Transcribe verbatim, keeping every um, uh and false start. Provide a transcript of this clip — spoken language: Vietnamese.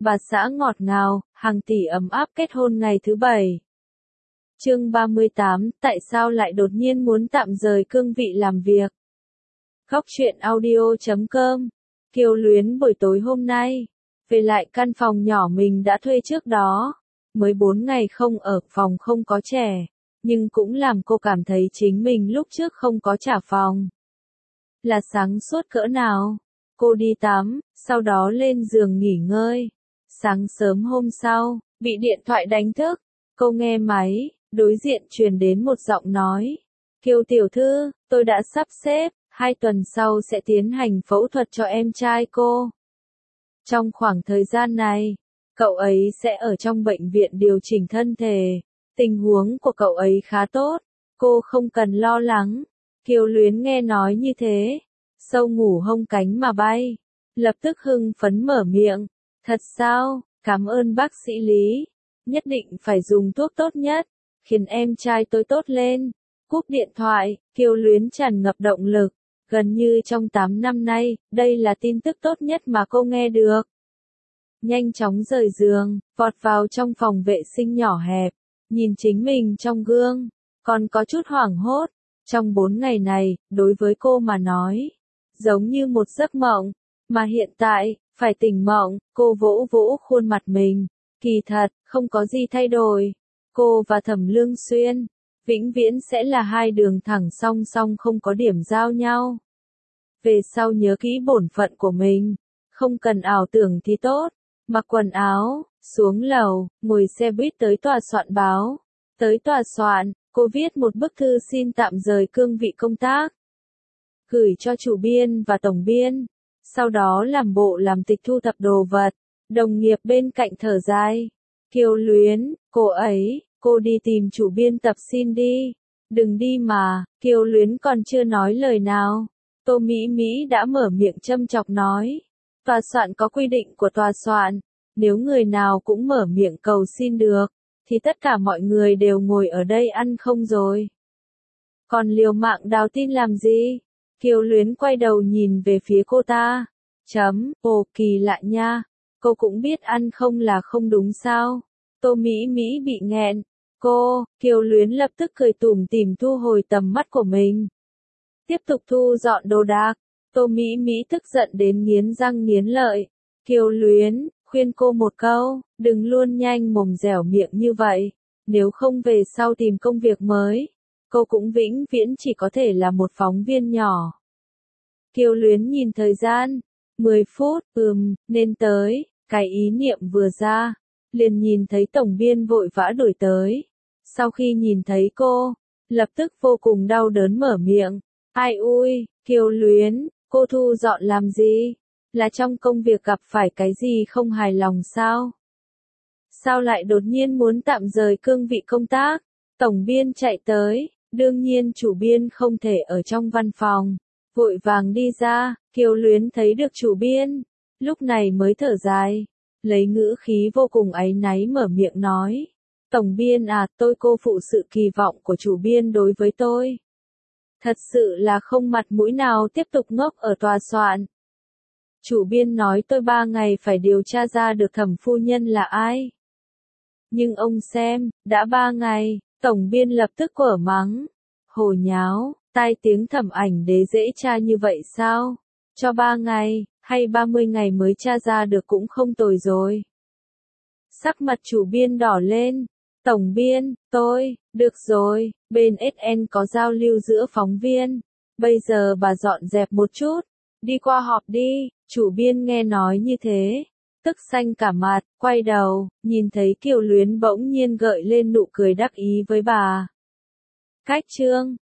bà xã ngọt ngào, hàng tỷ ấm áp kết hôn ngày thứ bảy. Chương ba mươi tám, tại sao lại đột nhiên muốn tạm rời cương vị làm việc? Góc truyện audio chấm com. Kiều Luyến buổi tối hôm nay, về lại căn phòng nhỏ mình đã thuê trước đó. Mới bốn ngày không ở, phòng không có trẻ, nhưng cũng làm cô cảm thấy chính mình lúc trước không có trả phòng. Là sáng suốt cỡ nào? Cô đi tắm, sau đó lên giường nghỉ ngơi. Sáng sớm hôm sau, bị điện thoại đánh thức. Cô nghe máy, đối diện truyền đến một giọng nói. Kiều tiểu thư, tôi đã sắp xếp, hai tuần sau sẽ tiến hành phẫu thuật cho em trai cô. Trong khoảng thời gian này, cậu ấy sẽ ở trong bệnh viện điều chỉnh thân thể. Tình huống của cậu ấy khá tốt, cô không cần lo lắng. Kiều Luyến nghe nói như thế, sâu ngủ hông cánh mà bay, lập tức hưng phấn mở miệng. Thật sao, cảm ơn bác sĩ Lý, nhất định phải dùng thuốc tốt nhất, khiến em trai tôi tốt lên. Cúp điện thoại, Kiều Luyến tràn ngập động lực, gần như trong tám năm nay, đây là tin tức tốt nhất mà cô nghe được. Nhanh chóng rời giường, vọt vào trong phòng vệ sinh nhỏ hẹp, nhìn chính mình trong gương, còn có chút hoảng hốt. Trong bốn ngày này, đối với cô mà nói, giống như một giấc mộng, mà hiện tại, phải tỉnh mộng. Cô vỗ vỗ khuôn mặt mình, kỳ thật, không có gì thay đổi. Cô và Thẩm Lương Xuyên, vĩnh viễn sẽ là hai đường thẳng song song không có điểm giao nhau. Về sau nhớ kỹ bổn phận của mình, không cần ảo tưởng thì tốt. Mặc quần áo, xuống lầu, ngồi xe buýt tới tòa soạn báo. Tới tòa soạn, cô viết một bức thư xin tạm rời cương vị công tác, gửi cho chủ biên và tổng biên, sau đó làm bộ làm tịch thu thập đồ vật. Đồng nghiệp bên cạnh thở dài. Kiều Luyến, cô ấy, cô đi tìm chủ biên tập xin đi. Đừng đi mà. Kiều Luyến còn chưa nói lời nào, Tô Mỹ Mỹ đã mở miệng châm chọc nói. Tòa soạn có quy định của tòa soạn, nếu người nào cũng mở miệng cầu xin được, thì tất cả mọi người đều ngồi ở đây ăn không rồi. Còn liều mạng đào tin làm gì? Kiều Luyến quay đầu nhìn về phía cô ta. Chấm, ồ kỳ lạ nha, cô cũng biết ăn không là không đúng sao? Tô Mỹ Mỹ bị nghẹn. Cô, Kiều Luyến lập tức cười tủm tỉm thu hồi tầm mắt của mình. Tiếp tục thu dọn đồ đạc. Tô Mỹ Mỹ tức giận đến nghiến răng nghiến lợi. Kiều Luyến, khuyên cô một câu, đừng luôn nhanh mồm dẻo miệng như vậy, nếu không về sau tìm công việc mới, cô cũng vĩnh viễn chỉ có thể là một phóng viên nhỏ. Kiều Luyến nhìn thời gian, mười phút, ừm, nên tới, cái ý niệm vừa ra, liền nhìn thấy tổng biên vội vã đuổi tới. Sau khi nhìn thấy cô, lập tức vô cùng đau đớn mở miệng. Ai ui, Kiều Luyến, cô thu dọn làm gì? Là trong công việc gặp phải cái gì không hài lòng sao? Sao lại đột nhiên muốn tạm rời cương vị công tác? Tổng biên chạy tới, đương nhiên chủ biên không thể ở trong văn phòng, vội vàng đi ra. Kiều Luyến thấy được chủ biên, lúc này mới thở dài, lấy ngữ khí vô cùng áy náy mở miệng nói. Tổng biên à, tôi cô phụ sự kỳ vọng của chủ biên đối với tôi. Thật sự là không mặt mũi nào tiếp tục ngốc ở tòa soạn. Chủ biên nói tôi ba ngày phải điều tra ra được thẩm phu nhân là ai. Nhưng ông xem, đã ba ngày, tổng biên lập tức quở mắng. Hồ nháo, tai tiếng Thẩm Ảnh Đế dễ tra như vậy sao? Cho ba ngày, hay ba mươi ngày mới tra ra được cũng không tồi rồi. Sắc mặt chủ biên đỏ lên. Tổng biên, tôi, được rồi, bên ét en có giao lưu giữa phóng viên. Bây giờ bà dọn dẹp một chút, đi qua họp đi. Chủ biên nghe nói như thế, tức xanh cả mặt, quay đầu, nhìn thấy Kiều Luyến bỗng nhiên gợi lên nụ cười đắc ý với bà. Cách chương